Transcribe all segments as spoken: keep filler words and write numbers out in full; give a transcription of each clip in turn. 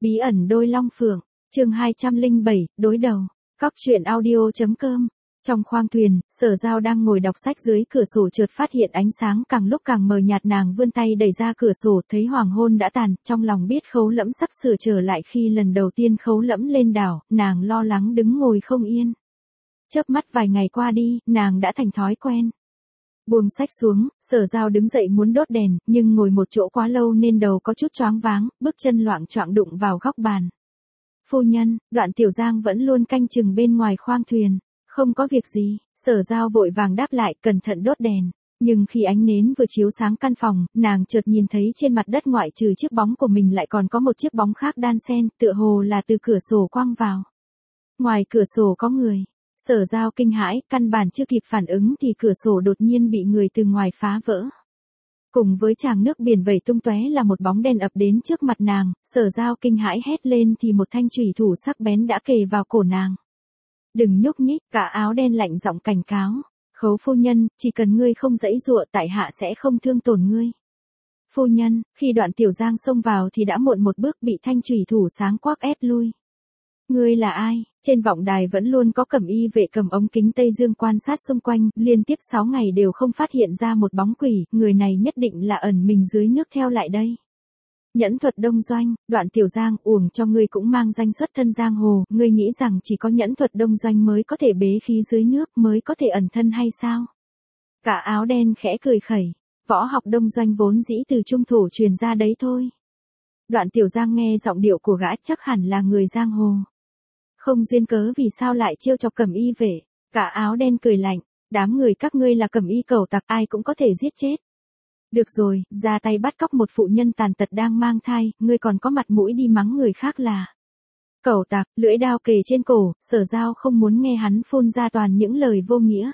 Bí ẩn đôi long phượng, chương hai trăm lẻ bảy, đối đầu. Cóc truyện audio.com. Trong khoang thuyền, Sở Giao đang ngồi đọc sách dưới cửa sổ chợt phát hiện ánh sáng càng lúc càng mờ nhạt, nàng vươn tay đẩy ra cửa sổ, thấy hoàng hôn đã tàn, trong lòng biết Khấu Lẫm sắp sửa trở lại. Khi lần đầu tiên Khấu Lẫm lên đảo, nàng lo lắng đứng ngồi không yên. Chớp mắt vài ngày qua đi, nàng đã thành thói quen. Buông sách xuống, Sở Giao đứng dậy muốn đốt đèn, nhưng ngồi một chỗ quá lâu nên đầu có chút choáng váng, bước chân loạng choạng đụng vào góc bàn. Phu nhân, Đoạn Tiểu Giang vẫn luôn canh chừng bên ngoài khoang thuyền. Không có việc gì, Sở Giao vội vàng đáp lại, cẩn thận đốt đèn. Nhưng khi ánh nến vừa chiếu sáng căn phòng, nàng chợt nhìn thấy trên mặt đất ngoại trừ chiếc bóng của mình lại còn có một chiếc bóng khác đan xen, tựa hồ là từ cửa sổ quang vào. Ngoài cửa sổ có người. Sở Giao kinh hãi, căn bản chưa kịp phản ứng thì cửa sổ đột nhiên bị người từ ngoài phá vỡ. Cùng với tràng nước biển vẩy tung tóe là một bóng đen ập đến trước mặt nàng, Sở Giao kinh hãi hét lên thì một thanh chùy thủ sắc bén đã kề vào cổ nàng. Đừng nhúc nhích, cả áo đen lạnh giọng cảnh cáo. Khấu phu nhân, chỉ cần ngươi không giãy giụa tại hạ sẽ không thương tổn ngươi. Phu nhân, khi Đoạn Tiểu Giang xông vào thì đã muộn một bước, bị thanh chùy thủ sáng quắc ép lui. Ngươi là ai? Trên vọng đài vẫn luôn có cẩm y vệ cầm ống kính Tây Dương quan sát xung quanh, liên tiếp sáu ngày đều không phát hiện ra một bóng quỷ, người này nhất định là ẩn mình dưới nước theo lại đây. Nhẫn thuật đông doanh, Đoạn Tiểu Giang, uổng cho ngươi cũng mang danh xuất thân giang hồ, ngươi nghĩ rằng chỉ có nhẫn thuật đông doanh mới có thể bế khí dưới nước, mới có thể ẩn thân hay sao? Cả áo đen khẽ cười khẩy, võ học đông doanh vốn dĩ từ trung thổ truyền ra đấy thôi. Đoạn Tiểu Giang nghe giọng điệu của gã chắc hẳn là người giang hồ. Không duyên cớ vì sao lại trêu chọc cẩm y vệ? Cả áo đen cười lạnh, đám người các ngươi là cẩm y cẩu tặc, ai cũng có thể giết chết. Được rồi, ra tay bắt cóc một phụ nhân tàn tật đang mang thai, ngươi còn có mặt mũi đi mắng người khác là cẩu tặc. Lưỡi đao kề trên cổ, Sở Giao không muốn nghe hắn phun ra toàn những lời vô nghĩa.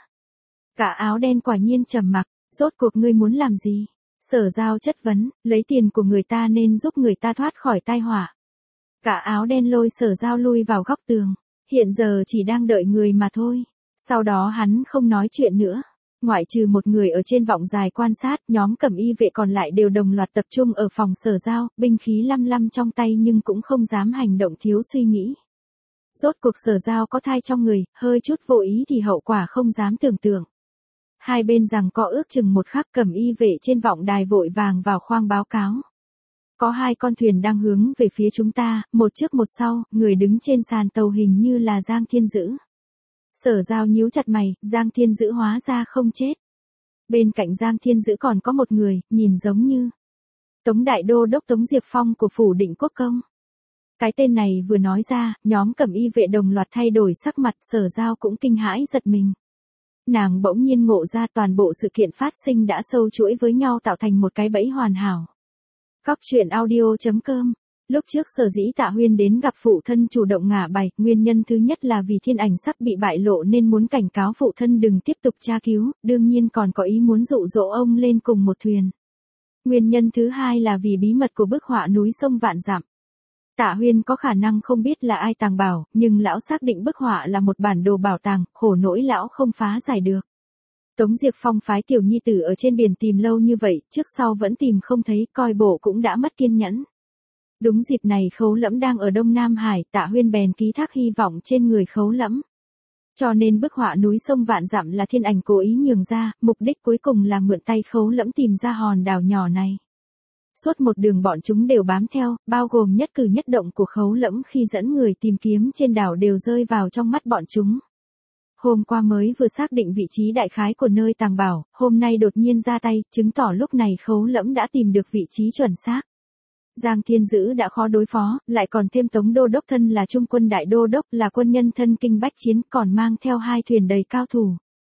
Cả áo đen quả nhiên trầm mặc, rốt cuộc ngươi muốn làm gì? Sở Giao chất vấn, lấy tiền của người ta nên giúp người ta thoát khỏi tai họa. Cả áo đen lôi Sở Giao lui vào góc tường, hiện giờ chỉ đang đợi người mà thôi. Sau đó hắn không nói chuyện nữa. Ngoại trừ một người ở trên vọng dài quan sát, nhóm cẩm y vệ còn lại đều đồng loạt tập trung ở phòng Sở Giao, binh khí lăm lăm trong tay nhưng cũng không dám hành động thiếu suy nghĩ. Rốt cuộc Sở Giao có thai trong người, hơi chút vô ý thì hậu quả không dám tưởng tượng. Hai bên giằng co ước chừng một khắc, cẩm y vệ trên vọng đài vội vàng vào khoang báo cáo. Có hai con thuyền đang hướng về phía chúng ta, một trước một sau, người đứng trên sàn tàu hình như là Giang Thiên Dữ. Sở Giao nhíu chặt mày, Giang Thiên Dữ hóa ra không chết. Bên cạnh Giang Thiên Dữ còn có một người, nhìn giống như Tống Đại Đô Đốc Tống Diệp Phong của phủ Định Quốc Công. Cái tên này vừa nói ra, nhóm cẩm y vệ đồng loạt thay đổi sắc mặt, Sở Giao cũng kinh hãi giật mình. Nàng bỗng nhiên ngộ ra toàn bộ sự kiện phát sinh đã sâu chuỗi với nhau tạo thành một cái bẫy hoàn hảo. Cóc truyện audio.com. Lúc trước Sở Dĩ Tạ Huyên đến gặp phụ thân chủ động ngả bài, nguyên nhân thứ nhất là vì thiên ảnh sắp bị bại lộ nên muốn cảnh cáo phụ thân đừng tiếp tục tra cứu, đương nhiên còn có ý muốn dụ dỗ ông lên cùng một thuyền. Nguyên nhân thứ hai là vì bí mật của bức họa núi sông vạn dặm. Tạ Huyên có khả năng không biết là ai tàng bảo, nhưng lão xác định bức họa là một bản đồ bảo tàng, khổ nỗi lão không phá giải được. Tống Diệp Phong phái tiểu nhi tử ở trên biển tìm lâu như vậy, trước sau vẫn tìm không thấy, coi bộ cũng đã mất kiên nhẫn. Đúng dịp này Khấu Lẫm đang ở Đông Nam Hải, Tạ Huyên bèn ký thác hy vọng trên người Khấu Lẫm. Cho nên bức họa núi sông vạn dặm là thiên ảnh cố ý nhường ra, mục đích cuối cùng là mượn tay Khấu Lẫm tìm ra hòn đảo nhỏ này. Suốt một đường bọn chúng đều bám theo, bao gồm nhất cử nhất động của Khấu Lẫm khi dẫn người tìm kiếm trên đảo đều rơi vào trong mắt bọn chúng. Hôm qua mới vừa xác định vị trí đại khái của nơi tàng bảo, hôm nay đột nhiên ra tay, chứng tỏ lúc này Khấu Lẫm đã tìm được vị trí chuẩn xác. Giang Thiên Dữ đã khó đối phó, lại còn thêm Tống Đô Đốc thân là Trung quân Đại Đô Đốc, là quân nhân thân kinh bách chiến, còn mang theo hai thuyền đầy cao thủ.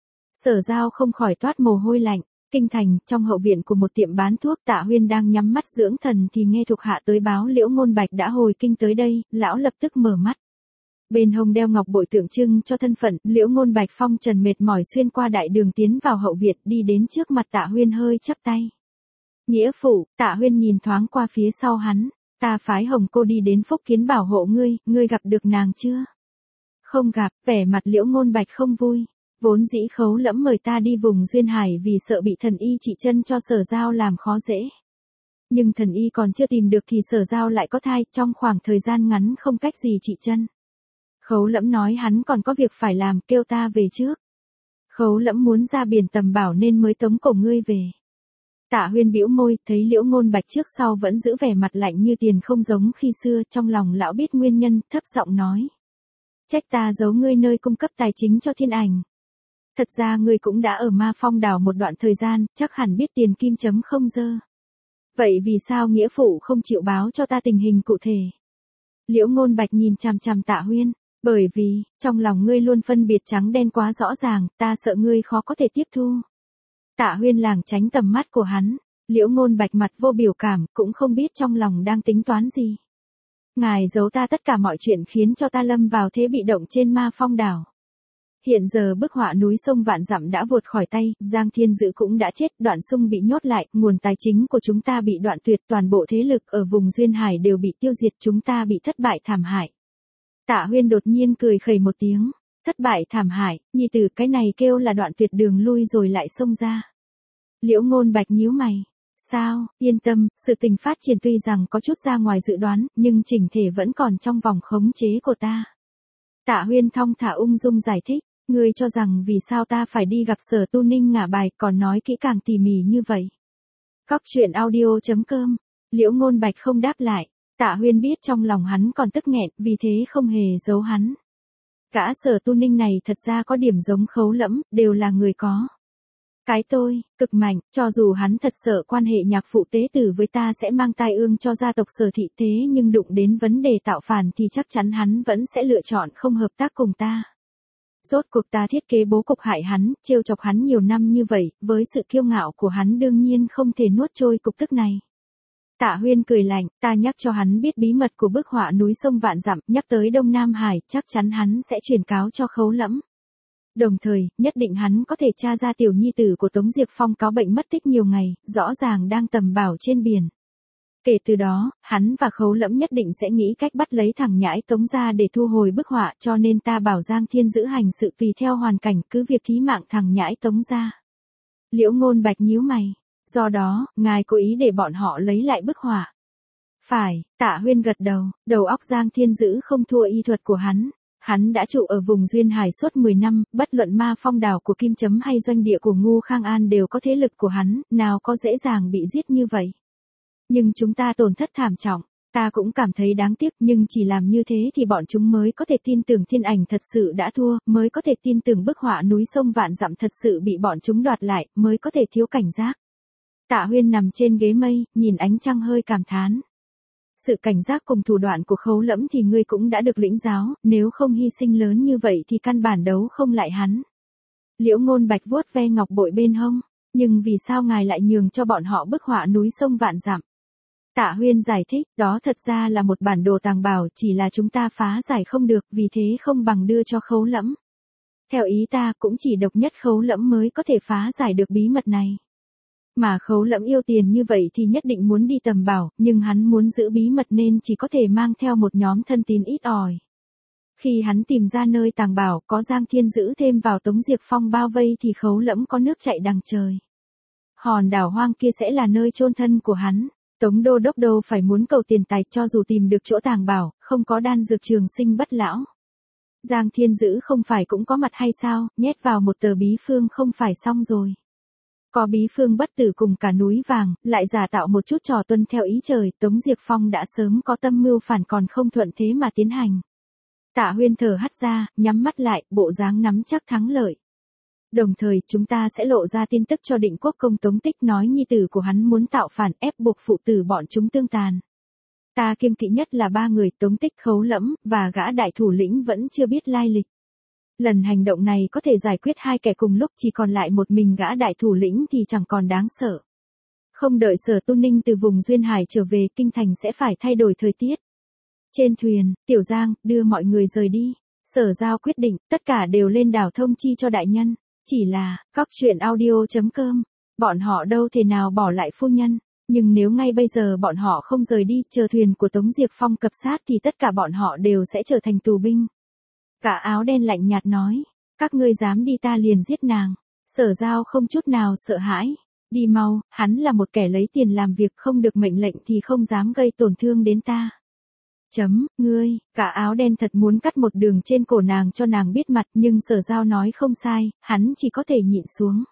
Sở Giao không khỏi toát mồ hôi lạnh. Kinh thành, trong hậu viện của một tiệm bán thuốc, Tạ Huyên đang nhắm mắt dưỡng thần thì nghe thuộc hạ tới báo Liễu Ngôn Bạch đã hồi kinh tới đây, lão lập tức mở mắt. Bên hông đeo ngọc bội tượng trưng cho thân phận, Liễu Ngôn Bạch phong trần mệt mỏi xuyên qua đại đường tiến vào hậu viện, đi đến trước mặt Tạ Huyên hơi chắp tay. Nghĩa phụ, Tạ Huyên nhìn thoáng qua phía sau hắn, ta phái Hồng cô đi đến Phúc Kiến bảo hộ ngươi, ngươi gặp được nàng chưa? Không gặp, vẻ mặt Liễu Ngôn Bạch không vui. Vốn dĩ Khấu Lẫm mời ta đi vùng duyên hải vì sợ bị thần y trị chân cho Sở Giao làm khó dễ. Nhưng thần y còn chưa tìm được thì Sở Giao lại có thai, trong khoảng thời gian ngắn không cách gì trị chân. Khấu Lẫm nói hắn còn có việc phải làm, kêu ta về trước. Khấu Lẫm muốn ra biển tầm bảo nên mới tống cổ ngươi về. Tạ Huyên bĩu môi, thấy Liễu Ngôn Bạch trước sau vẫn giữ vẻ mặt lạnh như tiền không giống khi xưa, trong lòng lão biết nguyên nhân, thấp giọng nói. Trách ta giấu ngươi nơi cung cấp tài chính cho Thiên Ảnh. Thật ra ngươi cũng đã ở Ma Phong đảo một đoạn thời gian, chắc hẳn biết tiền kim chấm không dơ. Vậy vì sao nghĩa phụ không chịu báo cho ta tình hình cụ thể? Liễu Ngôn Bạch nhìn chằm chằm Tạ Huyên, bởi vì, trong lòng ngươi luôn phân biệt trắng đen quá rõ ràng, ta sợ ngươi khó có thể tiếp thu. Tạ Huyên lảng tránh tầm mắt của hắn, Liễu Ngôn Bạch mặt vô biểu cảm, cũng không biết trong lòng đang tính toán gì. Ngài giấu ta tất cả mọi chuyện khiến cho ta lâm vào thế bị động trên Ma Phong đảo. Hiện giờ bức họa núi sông vạn dặm đã vụt khỏi tay, Giang Thiên Dữ cũng đã chết, Đoạn Sung bị nhốt lại, nguồn tài chính của chúng ta bị đoạn tuyệt, toàn bộ thế lực ở vùng Duyên Hải đều bị tiêu diệt, chúng ta bị thất bại thảm hại. Tạ Huyên đột nhiên cười khẩy một tiếng, thất bại thảm hại, nhi tử cái này kêu là đoạn tuyệt đường lui rồi lại xông ra. Liễu Ngôn Bạch nhíu mày, sao, yên tâm, sự tình phát triển tuy rằng có chút ra ngoài dự đoán, nhưng chỉnh thể vẫn còn trong vòng khống chế của ta. Tạ Huyên thong thả ung dung giải thích. Ngươi cho rằng vì sao ta phải đi gặp Sở Tu Ninh ngả bài còn nói kỹ càng tỉ mỉ như vậy. Cóc truyện audio chấm com. Liễu Ngôn Bạch không đáp lại. Tạ Huyên biết trong lòng hắn còn tức nghẹn, vì thế không hề giấu hắn. Gã Sở Tu Ninh này thật ra có điểm giống Khấu Lẫm, đều là người có cái tôi, cực mạnh, cho dù hắn thật sợ quan hệ nhạc phụ tế tử với ta sẽ mang tai ương cho gia tộc Sở thị thế nhưng đụng đến vấn đề tạo phản thì chắc chắn hắn vẫn sẽ lựa chọn không hợp tác cùng ta. Rốt cuộc ta thiết kế bố cục hại hắn, trêu chọc hắn nhiều năm như vậy, với sự kiêu ngạo của hắn đương nhiên không thể nuốt trôi cục tức này. Tạ Huyên cười lạnh, ta nhắc cho hắn biết bí mật của bức họa núi sông vạn dặm, nhắc tới Đông Nam Hải, chắc chắn hắn sẽ truyền cáo cho Khấu Lẫm. Đồng thời, nhất định hắn có thể tra ra tiểu nhi tử của Tống Diệp Phong có bệnh mất tích nhiều ngày, rõ ràng đang tầm bảo trên biển. Kể từ đó, hắn và Khấu Lẫm nhất định sẽ nghĩ cách bắt lấy thằng nhãi Tống ra để thu hồi bức họa, cho nên ta bảo Giang Thiên Dữ hành sự tùy theo hoàn cảnh, cứ việc thí mạng thằng nhãi Tống ra. Liễu Ngôn Bạch nhíu mày, do đó, ngài cố ý để bọn họ lấy lại bức họa. Phải, Tạ Huyên gật đầu, đầu óc Giang Thiên Dữ không thua y thuật của hắn. Hắn đã trụ ở vùng Duyên Hải suốt mười năm, bất luận Ma Phong đảo của Kim Chấm hay doanh địa của Ngu Khang An đều có thế lực của hắn, nào có dễ dàng bị giết như vậy. Nhưng chúng ta tổn thất thảm trọng, ta cũng cảm thấy đáng tiếc, nhưng chỉ làm như thế thì bọn chúng mới có thể tin tưởng Thiên Ảnh thật sự đã thua, mới có thể tin tưởng bức họa núi sông vạn dặm thật sự bị bọn chúng đoạt lại, mới có thể thiếu cảnh giác. Tạ Huyên nằm trên ghế mây, nhìn ánh trăng hơi cảm thán. Sự cảnh giác cùng thủ đoạn của Khấu Lẫm thì ngươi cũng đã được lĩnh giáo, nếu không hy sinh lớn như vậy thì căn bản đấu không lại hắn. Liễu Ngôn Bạch vuốt ve ngọc bội bên hông, nhưng vì sao ngài lại nhường cho bọn họ bức họa núi sông vạn dặm? Tạ Huyên giải thích, đó thật ra là một bản đồ tàng bảo, chỉ là chúng ta phá giải không được, vì thế không bằng đưa cho Khấu Lẫm. Theo ý ta cũng chỉ độc nhất Khấu Lẫm mới có thể phá giải được bí mật này. Mà Khấu Lẫm yêu tiền như vậy thì nhất định muốn đi tầm bảo, nhưng hắn muốn giữ bí mật nên chỉ có thể mang theo một nhóm thân tín ít ỏi. Khi hắn tìm ra nơi tàng bảo, có Giang Thiên Dữ thêm vào Tống Diệp Phong bao vây thì Khấu Lẫm có nước chạy đằng trời. Hòn đảo hoang kia sẽ là nơi chôn thân của hắn. Tống Đô Đốc đâu phải muốn cầu tiền tài, cho dù tìm được chỗ tàng bảo, không có đan dược trường sinh bất lão. Giang Thiên Dữ không phải cũng có mặt hay sao, nhét vào một tờ bí phương không phải xong rồi. Có bí phương bất tử cùng cả núi vàng, lại giả tạo một chút trò tuân theo ý trời, Tống Diệp Phong đã sớm có tâm mưu phản còn không thuận thế mà tiến hành. Tạ Huyên thở hắt ra, nhắm mắt lại, bộ dáng nắm chắc thắng lợi. Đồng thời, chúng ta sẽ lộ ra tin tức cho Định Quốc công Tống Tích nói nhi tử của hắn muốn tạo phản ép buộc phụ tử bọn chúng tương tàn. Ta kiêng kỵ nhất là ba người Tống Tích, Khấu Lẫm, và gã đại thủ lĩnh vẫn chưa biết lai lịch. Lần hành động này có thể giải quyết hai kẻ cùng lúc, chỉ còn lại một mình gã đại thủ lĩnh thì chẳng còn đáng sợ. Không đợi Sở Tu Ninh từ vùng Duyên Hải trở về, kinh thành sẽ phải thay đổi thời tiết. Trên thuyền, Tiểu Giang, đưa mọi người rời đi. Sở Giao quyết định, tất cả đều lên đảo thông chi cho đại nhân. Chỉ là, cóc truyện audio chấm com, bọn họ đâu thể nào bỏ lại phu nhân. Nhưng nếu ngay bây giờ bọn họ không rời đi, chờ thuyền của Tống Diệp Phong cập sát thì tất cả bọn họ đều sẽ trở thành tù binh. Cả áo đen lạnh nhạt nói, các ngươi dám đi ta liền giết nàng. Sở Giao không chút nào sợ hãi. Đi mau, hắn là một kẻ lấy tiền làm việc, không được mệnh lệnh thì không dám gây tổn thương đến ta. Chấm, ngươi, cả áo đen thật muốn cắt một đường trên cổ nàng cho nàng biết mặt, nhưng Sở Giao nói không sai, hắn chỉ có thể nhịn xuống.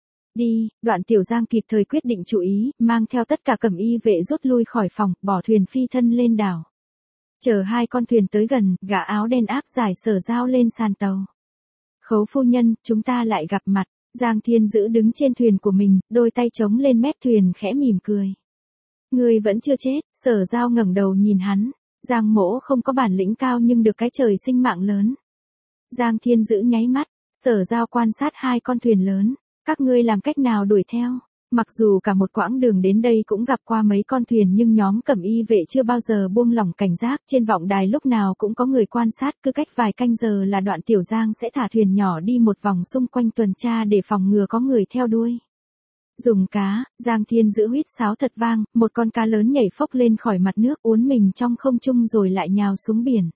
Đi, Đoạn Tiểu Giang kịp thời quyết định chú ý, mang theo tất cả cẩm y vệ rút lui khỏi phòng, bỏ thuyền phi thân lên đảo. Chờ hai con thuyền tới gần, gã áo đen áp giải Sở Giao lên sàn tàu. Khấu phu nhân, chúng ta lại gặp mặt. Giang Thiên Dữ đứng trên thuyền của mình, đôi tay chống lên mép thuyền khẽ mỉm cười. Ngươi vẫn chưa chết. Sở Giao ngẩng đầu nhìn hắn. Giang mỗ không có bản lĩnh cao nhưng được cái trời sinh mạng lớn. Giang Thiên Dữ nháy mắt. Sở Giao quan sát hai con thuyền lớn. Các ngươi làm cách nào đuổi theo? Mặc dù cả một quãng đường đến đây cũng gặp qua mấy con thuyền nhưng nhóm cẩm y vệ chưa bao giờ buông lỏng cảnh giác, trên vọng đài lúc nào cũng có người quan sát, cứ cách vài canh giờ là Đoạn Tiểu Giang sẽ thả thuyền nhỏ đi một vòng xung quanh tuần tra để phòng ngừa có người theo đuôi. Dùng cá, Giang Thiên Dữ huýt sáo thật vang, một con cá lớn nhảy phốc lên khỏi mặt nước uốn mình trong không trung rồi lại nhào xuống biển.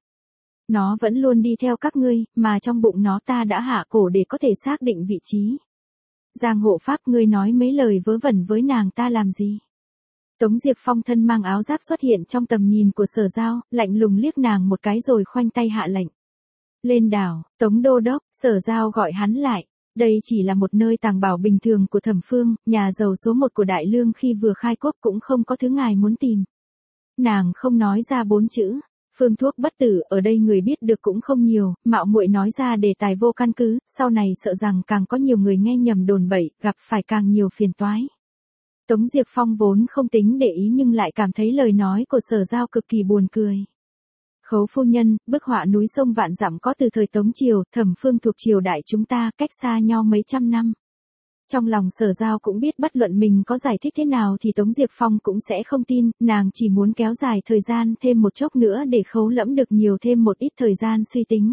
Nó vẫn luôn đi theo các ngươi, mà trong bụng nó ta đã hạ cổ để có thể xác định vị trí. Giang hộ pháp, ngươi nói mấy lời vớ vẩn với nàng ta làm gì? Tống Diệp Phong thân mang áo giáp xuất hiện trong tầm nhìn của Sở Giao, lạnh lùng liếc nàng một cái rồi khoanh tay hạ lệnh. Lên đảo, Tống Đô Đốc. Sở Giao gọi hắn lại. Đây chỉ là một nơi tàng bảo bình thường của Thẩm Phương, nhà giàu số một của Đại Lương khi vừa khai quốc cũng không có thứ ngài muốn tìm. Nàng không nói ra bốn chữ. Phương thuốc bất tử, ở đây người biết được cũng không nhiều, mạo muội nói ra đề tài vô căn cứ, sau này sợ rằng càng có nhiều người nghe nhầm đồn bậy, gặp phải càng nhiều phiền toái. Tống Diệp Phong vốn không tính để ý nhưng lại cảm thấy lời nói của Sở Giao cực kỳ buồn cười. Khấu phu nhân, bức họa núi sông vạn dặm có từ thời Tống Triều, Thẩm Phương thuộc triều đại chúng ta, cách xa nhau mấy trăm năm. Trong lòng Sở Giao cũng biết bất luận mình có giải thích thế nào thì Tống Diệp Phong cũng sẽ không tin, nàng chỉ muốn kéo dài thời gian thêm một chốc nữa để Khấu Lẫm được nhiều thêm một ít thời gian suy tính.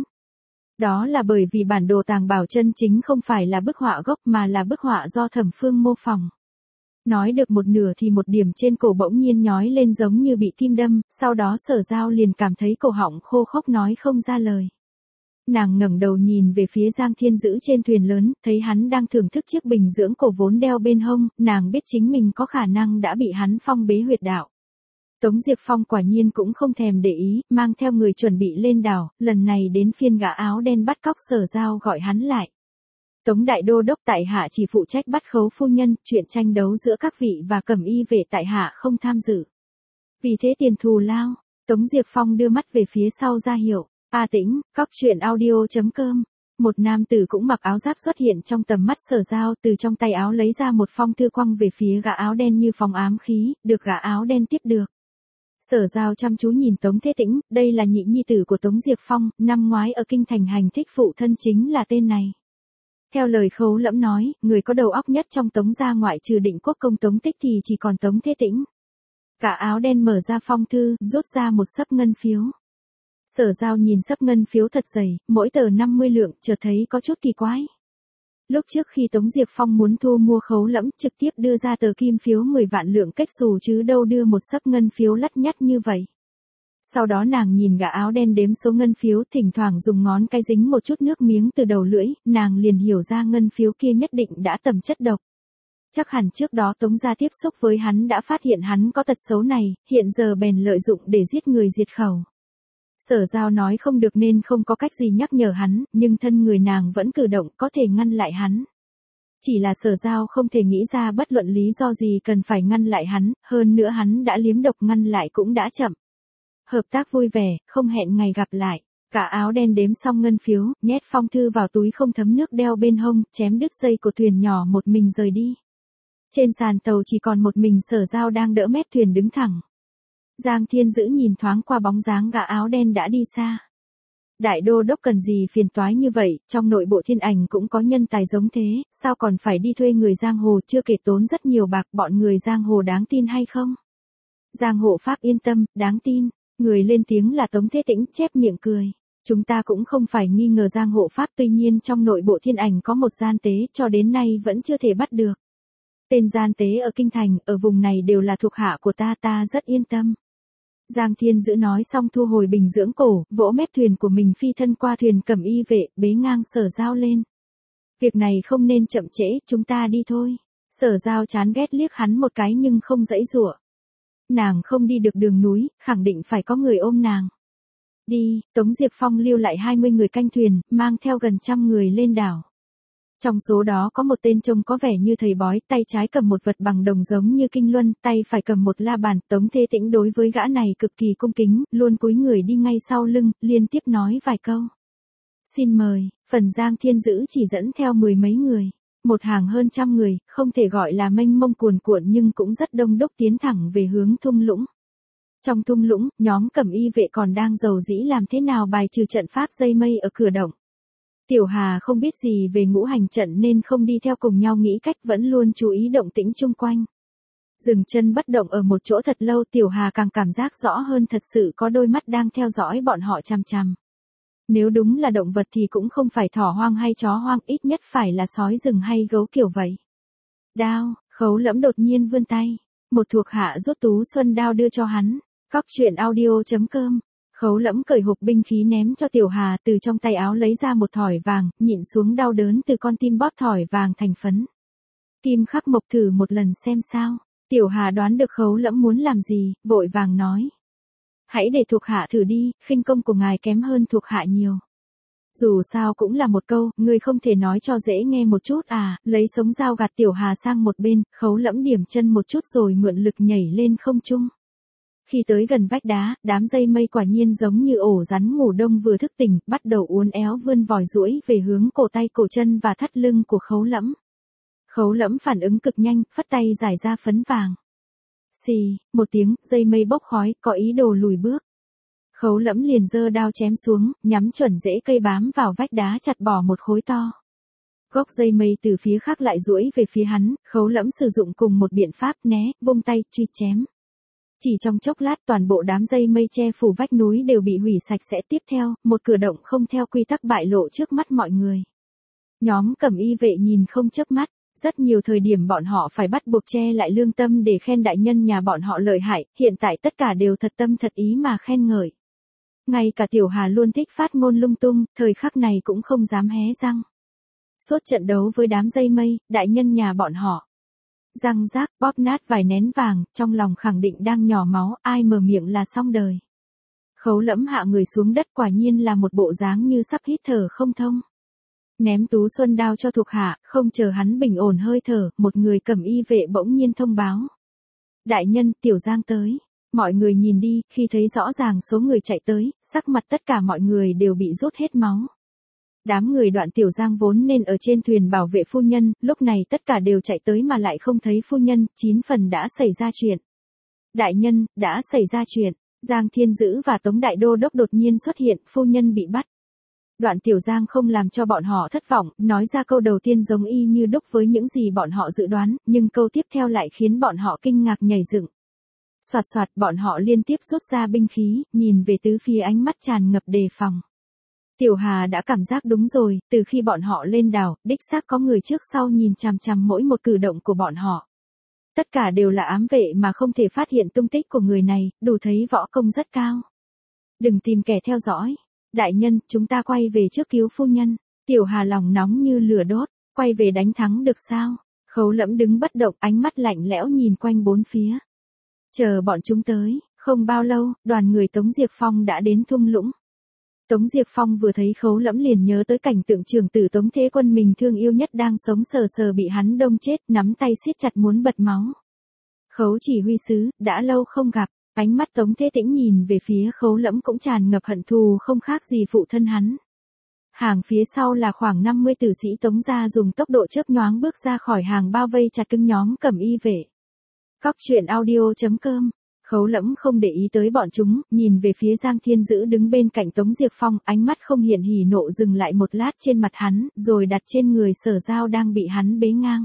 Đó là bởi vì bản đồ tàng bảo chân chính không phải là bức họa gốc mà là bức họa do Thẩm Phương mô phỏng. Nói được một nửa thì một điểm trên cổ bỗng nhiên nhói lên giống như bị kim đâm, sau đó Sở Giao liền cảm thấy cổ họng khô khốc nói không ra lời. Nàng ngẩng đầu nhìn về phía Giang Thiên Dữ trên thuyền lớn, thấy hắn đang thưởng thức chiếc bình dưỡng cổ vốn đeo bên hông, nàng biết chính mình có khả năng đã bị hắn phong bế huyệt đạo. Tống Diệp Phong quả nhiên cũng không thèm để ý, mang theo người chuẩn bị lên đảo, lần này đến phiên gã áo đen bắt cóc Sở Giao gọi hắn lại. Tống Đại Đô Đốc, tại hạ chỉ phụ trách bắt Khấu phu nhân, chuyện tranh đấu giữa các vị và cẩm y vệ tại hạ không tham dự. Vì thế tiền thù lao. Tống Diệp Phong đưa mắt về phía sau ra hiệu. A Tĩnh, cóc truyện audio chấm com. Một nam tử cũng mặc áo giáp xuất hiện trong tầm mắt Sở Giao, từ trong tay áo lấy ra một phong thư quăng về phía gã áo đen như phong ám khí, được gã áo đen tiếp được. Sở Giao chăm chú nhìn Tống Thế Tĩnh, đây là nhị nhi tử của Tống Diệp Phong, năm ngoái ở kinh thành hành thích phụ thân chính là tên này. Theo lời Khấu Lẫm nói, người có đầu óc nhất trong Tống gia ngoại trừ Định Quốc công Tống Tích thì chỉ còn Tống Thế Tĩnh. Cả áo đen mở ra phong thư, rút ra một xấp ngân phiếu. Sở Giao nhìn xấp ngân phiếu thật dày, mỗi tờ năm mươi lượng, chợt thấy có chút kỳ quái. Lúc trước khi Tống Diệp Phong muốn thu mua Khấu Lẫm, trực tiếp đưa ra tờ kim phiếu mười vạn lượng cách xù chứ đâu đưa một xấp ngân phiếu lắt nhắt như vậy. Sau đó nàng nhìn gã áo đen đếm số ngân phiếu, thỉnh thoảng dùng ngón cái dính một chút nước miếng từ đầu lưỡi, nàng liền hiểu ra ngân phiếu kia nhất định đã tẩm chất độc. Chắc hẳn trước đó Tống gia tiếp xúc với hắn đã phát hiện hắn có tật xấu này, hiện giờ bèn lợi dụng để giết người diệt khẩu. Sở Giao nói không được nên không có cách gì nhắc nhở hắn, nhưng thân người nàng vẫn cử động có thể ngăn lại hắn. Chỉ là Sở Giao không thể nghĩ ra bất luận lý do gì cần phải ngăn lại hắn, hơn nữa hắn đã liếm độc ngăn lại cũng đã chậm. Hợp tác vui vẻ, không hẹn ngày gặp lại. Cả áo đen đếm xong ngân phiếu, nhét phong thư vào túi không thấm nước đeo bên hông, chém đứt dây của thuyền nhỏ một mình rời đi. Trên sàn tàu chỉ còn một mình Sở Giao đang đỡ mép thuyền đứng thẳng. Giang Thiên Dữ nhìn thoáng qua bóng dáng gã áo đen đã đi xa. Đại Đô Đốc cần gì phiền toái như vậy, trong nội bộ Thiên Ảnh cũng có nhân tài giống thế, sao còn phải đi thuê người giang hồ, chưa kể tốn rất nhiều bạc, bọn người giang hồ đáng tin hay không? Giang hộ pháp yên tâm, đáng tin. Người lên tiếng là Tống Thế Tĩnh, chép miệng cười. Chúng ta cũng không phải nghi ngờ Giang hộ pháp, tuy nhiên trong nội bộ Thiên Ảnh có một gian tế, cho đến nay vẫn chưa thể bắt được. Tên gian tế ở kinh thành, ở vùng này đều là thuộc hạ của ta, ta rất yên tâm. Giang Thiên Dữ nói xong thu hồi bình dưỡng cổ, vỗ mép thuyền của mình phi thân qua thuyền cẩm y vệ, bế ngang Sở Giao lên. Việc này không nên chậm trễ, chúng ta đi thôi. Sở Giao chán ghét liếc hắn một cái nhưng không giãy giụa. Nàng không đi được đường núi, khẳng định phải có người ôm nàng. Đi, Tống Diệp Phong lưu lại hai mươi người canh thuyền, mang theo gần trăm người lên đảo. Trong số đó có một tên trông có vẻ như thầy bói, tay trái cầm một vật bằng đồng giống như kinh luân, tay phải cầm một la bàn. Tống Thế Tĩnh đối với gã này cực kỳ cung kính, luôn cúi người đi ngay sau lưng, liên tiếp nói vài câu. Xin mời, phần Giang Thiên Dữ chỉ dẫn theo mười mấy người. Một hàng hơn trăm người, không thể gọi là mênh mông cuồn cuộn nhưng cũng rất đông đúc tiến thẳng về hướng thung lũng. Trong thung lũng, nhóm cẩm y vệ còn đang rầu rĩ làm thế nào bài trừ trận pháp dây mây ở cửa động. Tiểu Hà không biết gì về ngũ hành trận nên không đi theo cùng nhau nghĩ cách, vẫn luôn chú ý động tĩnh chung quanh. Dừng chân bất động ở một chỗ thật lâu, Tiểu Hà càng cảm giác rõ hơn thật sự có đôi mắt đang theo dõi bọn họ chằm chằm. Nếu đúng là động vật thì cũng không phải thỏ hoang hay chó hoang, ít nhất phải là sói rừng hay gấu kiểu vậy. Đao, Khấu Lẫm đột nhiên vươn tay. Một thuộc hạ rút tú xuân đao đưa cho hắn. Cóc truyện audio chấm com. Khấu Lẫm cởi hộp binh khí ném cho Tiểu Hà, từ trong tay áo lấy ra một thỏi vàng, nhịn xuống đau đớn từ con tim bóp thỏi vàng thành phấn. Kim khắc mộc thử một lần xem sao. Tiểu Hà đoán được Khấu Lẫm muốn làm gì, vội vàng nói. Hãy để thuộc hạ thử đi, khinh công của ngài kém hơn thuộc hạ nhiều. Dù sao cũng là một câu, ngươi không thể nói cho dễ nghe một chút à, lấy sống dao gạt Tiểu Hà sang một bên, Khấu Lẫm điểm chân một chút rồi mượn lực nhảy lên không trung. Khi tới gần vách đá, đám dây mây quả nhiên giống như ổ rắn ngủ đông vừa thức tỉnh, bắt đầu uốn éo vươn vòi duỗi về hướng cổ tay cổ chân và thắt lưng của Khấu Lẫm. Khấu Lẫm phản ứng cực nhanh, phất tay giải ra phấn vàng. Xì, một tiếng, dây mây bốc khói, có ý đồ lùi bước. Khấu Lẫm liền giơ đao chém xuống, nhắm chuẩn rễ cây bám vào vách đá chặt bỏ một khối to. Gốc dây mây từ phía khác lại duỗi về phía hắn, Khấu Lẫm sử dụng cùng một biện pháp, né, vung tay, truy chém. Chỉ trong chốc lát toàn bộ đám dây mây che phủ vách núi đều bị hủy sạch sẽ. Tiếp theo, một cử động không theo quy tắc bại lộ trước mắt mọi người. Nhóm cẩm y vệ nhìn không chớp mắt. Rất nhiều thời điểm bọn họ phải bắt buộc che lại lương tâm để khen đại nhân nhà bọn họ lợi hại, hiện tại tất cả đều thật tâm thật ý mà khen ngợi. Ngay cả Tiểu Hà luôn thích phát ngôn lung tung, thời khắc này cũng không dám hé răng. Suốt trận đấu với đám dây mây, đại nhân nhà bọn họ. Răng rác, bóp nát vài nén vàng, trong lòng khẳng định đang nhỏ máu, ai mở miệng là xong đời. Khấu Lẫm hạ người xuống đất, quả nhiên là một bộ dáng như sắp hít thở không thông. Ném tú xuân đao cho thuộc hạ, không chờ hắn bình ổn hơi thở, một người cẩm y vệ bỗng nhiên thông báo. Đại nhân, Tiểu Giang tới. Mọi người nhìn đi, khi thấy rõ ràng số người chạy tới, sắc mặt tất cả mọi người đều bị rút hết máu. Đám người Đoạn Tiểu Giang vốn nên ở trên thuyền bảo vệ phu nhân, lúc này tất cả đều chạy tới mà lại không thấy phu nhân, chín phần đã xảy ra chuyện. Đại nhân, đã xảy ra chuyện, Giang Thiên Dữ và Tống Đại Đô Đốc đột nhiên xuất hiện, phu nhân bị bắt. Đoạn Tiểu Giang không làm cho bọn họ thất vọng, nói ra câu đầu tiên giống y như đúc với những gì bọn họ dự đoán, nhưng câu tiếp theo lại khiến bọn họ kinh ngạc nhảy dựng. Soạt soạt, bọn họ liên tiếp rút ra binh khí, nhìn về tứ phía, ánh mắt tràn ngập đề phòng. Tiểu Hà đã cảm giác đúng rồi, từ khi bọn họ lên đảo, đích xác có người trước sau nhìn chằm chằm mỗi một cử động của bọn họ. Tất cả đều là ám vệ mà không thể phát hiện tung tích của người này, đủ thấy võ công rất cao. Đừng tìm kẻ theo dõi. Đại nhân, chúng ta quay về trước cứu phu nhân. Tiểu Hà lòng nóng như lửa đốt, quay về đánh thắng được sao? Khấu Lẫm đứng bất động, ánh mắt lạnh lẽo nhìn quanh bốn phía. Chờ bọn chúng tới, không bao lâu, đoàn người Tống Diệp Phong đã đến thung lũng. Tống Diệp Phong vừa thấy Khấu Lẫm liền nhớ tới cảnh tượng trưởng tử Tống Thế Quân mình thương yêu nhất đang sống sờ sờ bị hắn đông chết, nắm tay siết chặt muốn bật máu. Khấu chỉ huy sứ, đã lâu không gặp. Ánh mắt Tống Thế Tĩnh nhìn về phía Khấu Lẫm cũng tràn ngập hận thù, không khác gì phụ thân hắn. Hàng phía sau là khoảng năm mươi tử sĩ Tống gia dùng tốc độ chớp nhoáng bước ra khỏi hàng bao vây chặt cứng nhóm cẩm y vệ. Cóc truyện audio chấm com. Khấu Lẫm không để ý tới bọn chúng, nhìn về phía Giang Thiên Dữ đứng bên cạnh Tống Diệp Phong, ánh mắt không hiển hỉ nộ dừng lại một lát trên mặt hắn, rồi đặt trên người Sở Giao đang bị hắn bế ngang.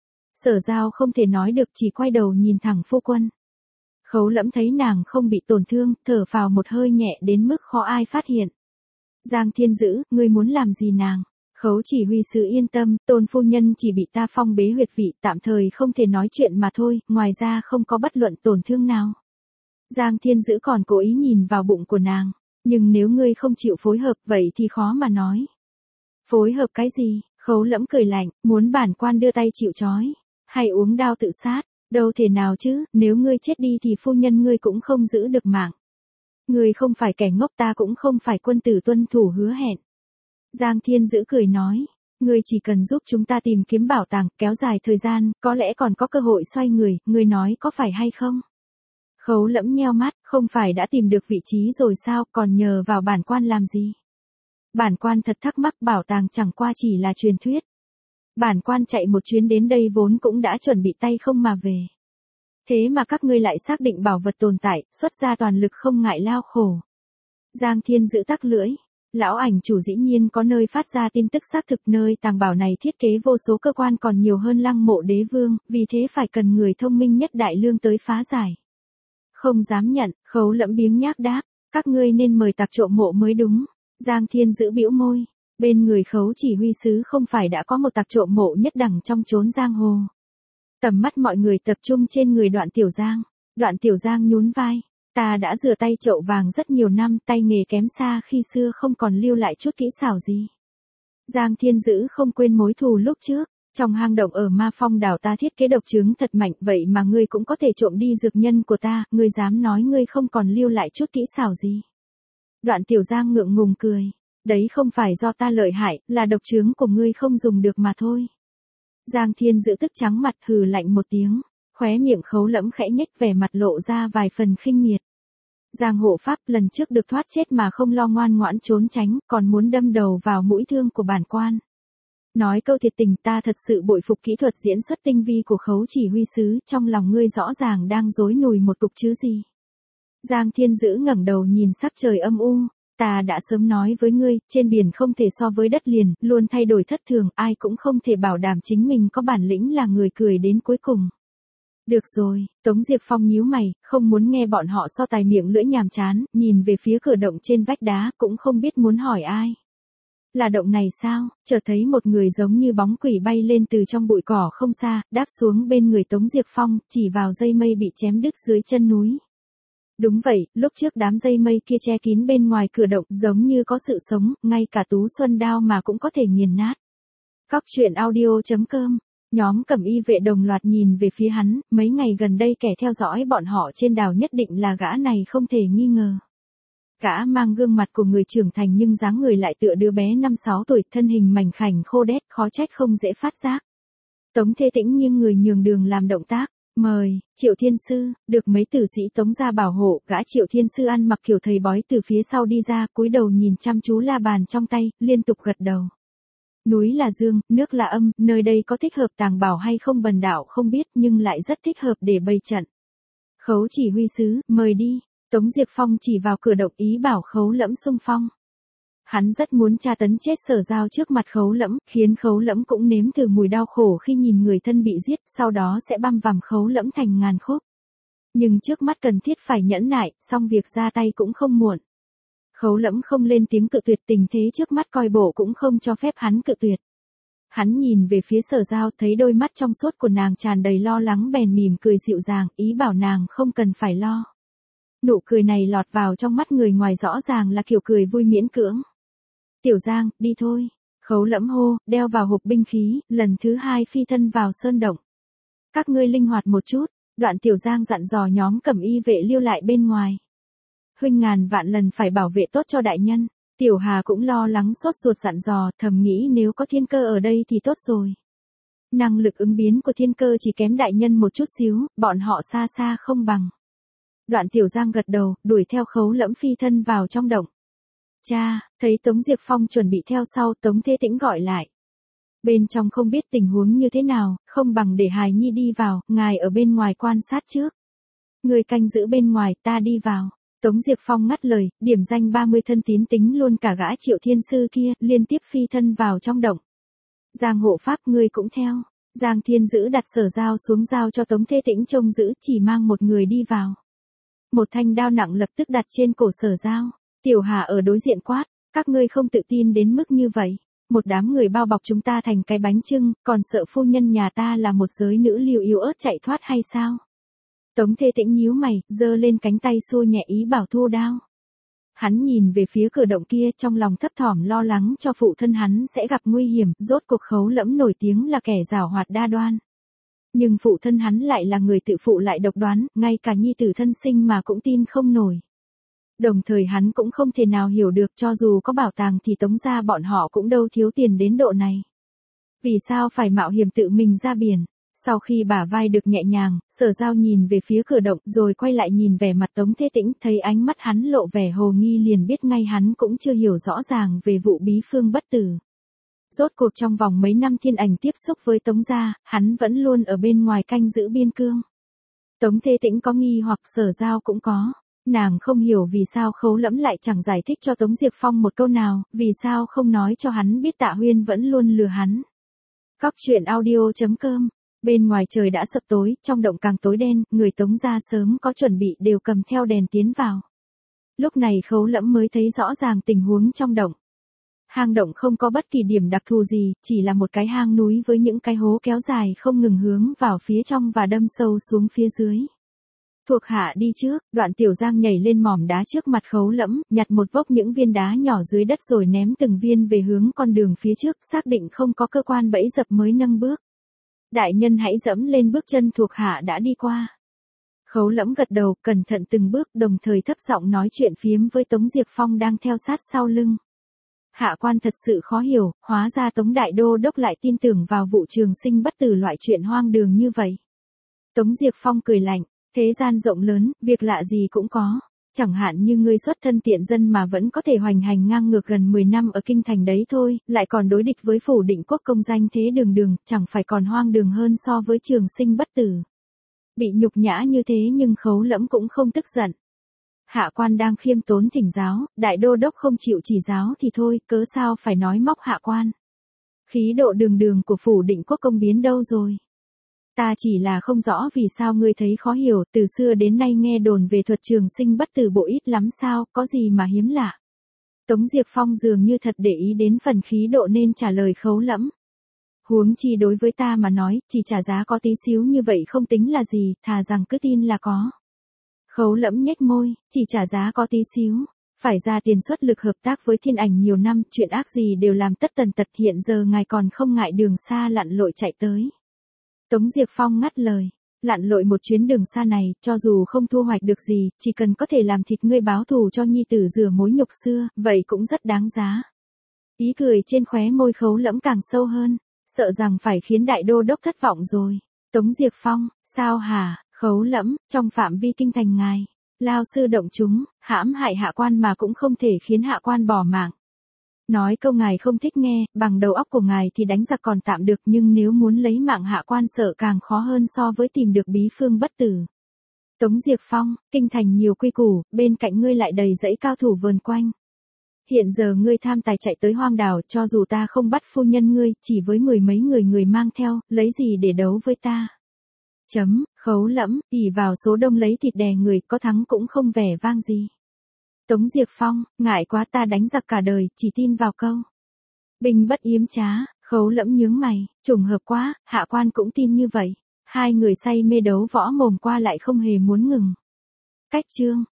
Sở Giao không thể nói được, chỉ quay đầu nhìn thẳng phu quân. Khấu Lẫm thấy nàng không bị tổn thương, thở phào một hơi nhẹ đến mức khó ai phát hiện. Giang Thiên Dữ, ngươi muốn làm gì nàng? Khấu chỉ huy sứ yên tâm, tôn phu nhân chỉ bị ta phong bế huyệt vị, tạm thời không thể nói chuyện mà thôi, ngoài ra không có bất luận tổn thương nào. Giang Thiên Dữ còn cố ý nhìn vào bụng của nàng, nhưng nếu ngươi không chịu phối hợp vậy thì khó mà nói. Phối hợp cái gì? Khấu Lẫm cười lạnh, muốn bản quan đưa tay chịu trói. Hay uống đao tự sát, đâu thể nào chứ, nếu ngươi chết đi thì phu nhân ngươi cũng không giữ được mạng. Ngươi không phải kẻ ngốc, ta cũng không phải quân tử tuân thủ hứa hẹn. Giang Thiên Dữ cười nói, ngươi chỉ cần giúp chúng ta tìm kiếm bảo tàng, kéo dài thời gian, có lẽ còn có cơ hội xoay người, ngươi nói có phải hay không? Khấu Lẫm nheo mắt, không phải đã tìm được vị trí rồi sao, còn nhờ vào bản quan làm gì? Bản quan thật thắc mắc, bảo tàng chẳng qua chỉ là truyền thuyết. Bản quan chạy một chuyến đến đây vốn cũng đã chuẩn bị tay không mà về. Thế mà các ngươi lại xác định bảo vật tồn tại, xuất ra toàn lực không ngại lao khổ. Giang Thiên Dữ tắc lưỡi. Lão ảnh chủ dĩ nhiên có nơi phát ra tin tức xác thực, nơi tàng bảo này thiết kế vô số cơ quan còn nhiều hơn Lăng Mộ Đế Vương, vì thế phải cần người thông minh nhất đại lương tới phá giải. Không dám nhận, Khấu Lẫm biếng nhác đáp, các ngươi nên mời tặc trộm mộ mới đúng. Giang Thiên Dữ bĩu môi, bên người Khấu chỉ huy sứ không phải đã có một tặc trộm mộ nhất đẳng trong chốn giang hồ. Tầm mắt mọi người tập trung trên người Đoạn Tiểu Giang. Đoạn Tiểu Giang nhún vai, ta đã rửa tay chậu vàng rất nhiều năm, tay nghề kém xa khi xưa không còn lưu lại chút kỹ xảo gì. Giang Thiên Dữ không quên mối thù lúc trước, trong hang động ở Ma Phong đảo ta thiết kế độc trướng thật mạnh, vậy mà ngươi cũng có thể trộm đi dược nhân của ta, ngươi dám nói ngươi không còn lưu lại chút kỹ xảo gì. Đoạn Tiểu Giang ngượng ngùng cười, đấy không phải do ta lợi hại, là độc trướng của ngươi không dùng được mà thôi. Giang Thiên Dữ tức trắng mặt, hừ lạnh một tiếng, khóe miệng Khấu Lẫm khẽ nhếch, vẻ mặt lộ ra vài phần khinh miệt. Giang hộ pháp lần trước được thoát chết mà không lo ngoan ngoãn trốn tránh, còn muốn đâm đầu vào mũi thương của bản quan. Nói câu thiệt tình, ta thật sự bội phục kỹ thuật diễn xuất tinh vi của Khấu chỉ huy sứ, trong lòng ngươi rõ ràng đang rối nùi một cục chứ gì. Giang Thiên Dữ ngẩng đầu nhìn sắc trời âm u, ta đã sớm nói với ngươi, trên biển không thể so với đất liền, luôn thay đổi thất thường, ai cũng không thể bảo đảm chính mình có bản lĩnh là người cười đến cuối cùng. Được rồi, Tống Diệp Phong nhíu mày, không muốn nghe bọn họ so tài miệng lưỡi nhàm chán, nhìn về phía cửa động trên vách đá, cũng không biết muốn hỏi ai. Là động này sao? Chợt thấy một người giống như bóng quỷ bay lên từ trong bụi cỏ không xa, đáp xuống bên người Tống Diệp Phong, chỉ vào dây mây bị chém đứt dưới chân núi. Đúng vậy, lúc trước đám dây mây kia che kín bên ngoài cửa động, giống như có sự sống, ngay cả Tú Xuân Đao mà cũng có thể nghiền nát. Cóc truyện audio chấm com. Nhóm Cẩm Y vệ đồng loạt nhìn về phía hắn, mấy ngày gần đây kẻ theo dõi bọn họ trên đảo nhất định là gã này không thể nghi ngờ. Gã mang gương mặt của người trưởng thành nhưng dáng người lại tựa đứa bé năm sáu tuổi, thân hình mảnh khảnh khô đét, khó trách không dễ phát giác. Tống Thê Tĩnh nghiêng người nhường đường làm động tác, mời, Triệu Thiên Sư, được mấy tử sĩ Tống ra bảo hộ, gã Triệu Thiên Sư ăn mặc kiểu thầy bói từ phía sau đi ra, cúi đầu nhìn chăm chú la bàn trong tay, liên tục gật đầu. Núi là dương, nước là âm, nơi đây có thích hợp tàng bảo hay không bần đạo không biết, nhưng lại rất thích hợp để bày trận. Khấu chỉ huy sứ, mời đi. Tống Diệp Phong chỉ vào cửa động ý bảo Khấu Lẫm xung phong. Hắn rất muốn tra tấn chết Sở Giao trước mặt Khấu Lẫm, khiến Khấu Lẫm cũng nếm thử mùi đau khổ khi nhìn người thân bị giết, sau đó sẽ băm vằm Khấu Lẫm thành ngàn khúc. Nhưng trước mắt cần thiết phải nhẫn nại, xong việc ra tay cũng không muộn. Khấu Lẫm không lên tiếng cự tuyệt, tình thế trước mắt coi bộ cũng không cho phép hắn cự tuyệt. Hắn nhìn về phía Sở Giao, thấy đôi mắt trong suốt của nàng tràn đầy lo lắng bèn mỉm cười dịu dàng, ý bảo nàng không cần phải lo. Nụ cười này lọt vào trong mắt người ngoài rõ ràng là kiểu cười vui miễn cưỡng. Tiểu Giang, đi thôi. Khấu Lẫm hô, đeo vào hộp binh khí, lần thứ hai phi thân vào sơn động. Các ngươi linh hoạt một chút, Đoạn Tiểu Giang dặn dò nhóm Cẩm Y vệ lưu lại bên ngoài. Huynh ngàn vạn lần phải bảo vệ tốt cho đại nhân. Tiểu Hà cũng lo lắng sốt ruột dặn dò, thầm nghĩ nếu có Thiên Cơ ở đây thì tốt rồi. Năng lực ứng biến của Thiên Cơ chỉ kém đại nhân một chút xíu, bọn họ xa xa không bằng. Đoạn Tiểu Giang gật đầu, đuổi theo Khấu Lẫm phi thân vào trong động. Cha, thấy Tống Diệp Phong chuẩn bị theo sau, Tống Thê Tĩnh gọi lại. Bên trong không biết tình huống như thế nào, không bằng để Hài Nhi đi vào, ngài ở bên ngoài quan sát trước. Người canh giữ bên ngoài, ta đi vào. Tống Diệp Phong ngắt lời, điểm danh ba mươi thân tín tính luôn cả gã Triệu Thiên Sư kia, liên tiếp phi thân vào trong động. Giang hộ pháp, ngươi cũng theo. Giang Thiên Dữ đặt Sở Giao xuống giao cho Tống Thê Tĩnh trông giữ, chỉ mang một người đi vào. Một thanh đao nặng lập tức đặt trên cổ Sở Giao. Tiểu Hà ở đối diện quát, các ngươi không tự tin đến mức như vậy. Một đám người bao bọc chúng ta thành cái bánh chưng, còn sợ phu nhân nhà ta là một giới nữ liều yếu ớt chạy thoát hay sao? Tống Thê Tĩnh nhíu mày, giơ lên cánh tay xua nhẹ ý bảo thu đao. Hắn nhìn về phía cửa động kia, trong lòng thấp thỏm lo lắng cho phụ thân hắn sẽ gặp nguy hiểm, rốt cuộc Khấu Lẫm nổi tiếng là kẻ giảo hoạt đa đoan. Nhưng phụ thân hắn lại là người tự phụ lại độc đoán, ngay cả nhi tử thân sinh mà cũng tin không nổi. Đồng thời hắn cũng không thể nào hiểu được cho dù có bảo tàng thì Tống gia bọn họ cũng đâu thiếu tiền đến độ này. Vì sao phải mạo hiểm tự mình ra biển? Sau khi bả vai được nhẹ nhàng, Sở Giao nhìn về phía cửa động rồi quay lại nhìn vẻ mặt Tống Thế Tĩnh, thấy ánh mắt hắn lộ vẻ hồ nghi liền biết ngay hắn cũng chưa hiểu rõ ràng về vụ bí phương bất tử. Rốt cuộc trong vòng mấy năm Thiên Ảnh tiếp xúc với Tống gia, hắn vẫn luôn ở bên ngoài canh giữ biên cương. Tống Thế Tĩnh có nghi hoặc Sở Giao cũng có. Nàng không hiểu vì sao Khấu Lẫm lại chẳng giải thích cho Tống Diệp Phong một câu nào, vì sao không nói cho hắn biết Tạ Huyên vẫn luôn lừa hắn. Cóc truyện audio chấm com. Bên ngoài trời đã sập tối, trong động càng tối đen, người Tống gia sớm có chuẩn bị đều cầm theo đèn tiến vào. Lúc này Khấu Lẫm mới thấy rõ ràng tình huống trong động. Hang động không có bất kỳ điểm đặc thù gì, chỉ là một cái hang núi với những cái hố kéo dài không ngừng hướng vào phía trong và đâm sâu xuống phía dưới. Thuộc hạ đi trước, Đoạn Tiểu Giang nhảy lên mỏm đá trước mặt Khấu Lẫm, nhặt một vốc những viên đá nhỏ dưới đất rồi ném từng viên về hướng con đường phía trước, xác định không có cơ quan bẫy dập mới nâng bước. Đại nhân hãy dẫm lên bước chân thuộc hạ đã đi qua. Khấu Lẫm gật đầu, cẩn thận từng bước, đồng thời thấp giọng nói chuyện phiếm với Tống Diệp Phong đang theo sát sau lưng. Hạ quan thật sự khó hiểu, hóa ra Tống Đại Đô Đốc lại tin tưởng vào vụ trường sinh bất tử loại chuyện hoang đường như vậy. Tống Diệp Phong cười lạnh, thế gian rộng lớn, việc lạ gì cũng có. Chẳng hạn như ngươi xuất thân tiện dân mà vẫn có thể hoành hành ngang ngược gần mười năm ở kinh thành đấy thôi, lại còn đối địch với Phủ Định Quốc công danh thế đường đường, chẳng phải còn hoang đường hơn so với trường sinh bất tử. Bị nhục nhã như thế nhưng Khấu Lẫm cũng không tức giận. Hạ quan đang khiêm tốn thỉnh giáo, Đại Đô Đốc không chịu chỉ giáo thì thôi, cớ sao phải nói móc hạ quan. Khí độ đường đường của Phủ Định Quốc công biến đâu rồi? Ta chỉ là không rõ vì sao ngươi thấy khó hiểu, từ xưa đến nay nghe đồn về thuật trường sinh bất tử bộ ít lắm sao, có gì mà hiếm lạ. Tống Diệp Phong dường như thật để ý đến phần khí độ nên trả lời Khấu Lẫm. Huống chi đối với ta mà nói, chỉ trả giá có tí xíu như vậy không tính là gì, thà rằng cứ tin là có. Khấu Lẫm nhếch môi, chỉ trả giá có tí xíu. Phải ra tiền xuất lực hợp tác với Thiên Ảnh nhiều năm, chuyện ác gì đều làm tất tần tật, hiện giờ ngài còn không ngại đường xa lặn lội chạy tới. Tống Diệp Phong ngắt lời, lặn lội một chuyến đường xa này, cho dù không thu hoạch được gì, chỉ cần có thể làm thịt ngươi báo thù cho nhi tử rửa mối nhục xưa, vậy cũng rất đáng giá. Ý cười trên khóe môi Khấu Lẫm càng sâu hơn, sợ rằng phải khiến Đại Đô Đốc thất vọng rồi. Tống Diệp Phong, sao hả? Khấu Lẫm, trong phạm vi kinh thành ngài, lao sư động chúng, hãm hại hạ quan mà cũng không thể khiến hạ quan bỏ mạng. Nói câu ngài không thích nghe, bằng đầu óc của ngài thì đánh giặc còn tạm được, nhưng nếu muốn lấy mạng hạ quan sợ càng khó hơn so với tìm được bí phương bất tử. Tống Diệp Phong, kinh thành nhiều quy củ, bên cạnh ngươi lại đầy dãy cao thủ vờn quanh. Hiện giờ ngươi tham tài chạy tới hoang đảo, cho dù ta không bắt phu nhân ngươi, chỉ với mười mấy người người mang theo, lấy gì để đấu với ta? Chấm, Khấu Lẫm, ỷ vào số đông lấy thịt đè người, có thắng cũng không vẻ vang gì. Tống Diệp Phong, ngại quá, ta đánh giặc cả đời, chỉ tin vào câu binh bất yếm trá. Khấu Lẫm nhướng mày, trùng hợp quá, hạ quan cũng tin như vậy. Hai người say mê đấu võ mồm qua lại không hề muốn ngừng. Cách chương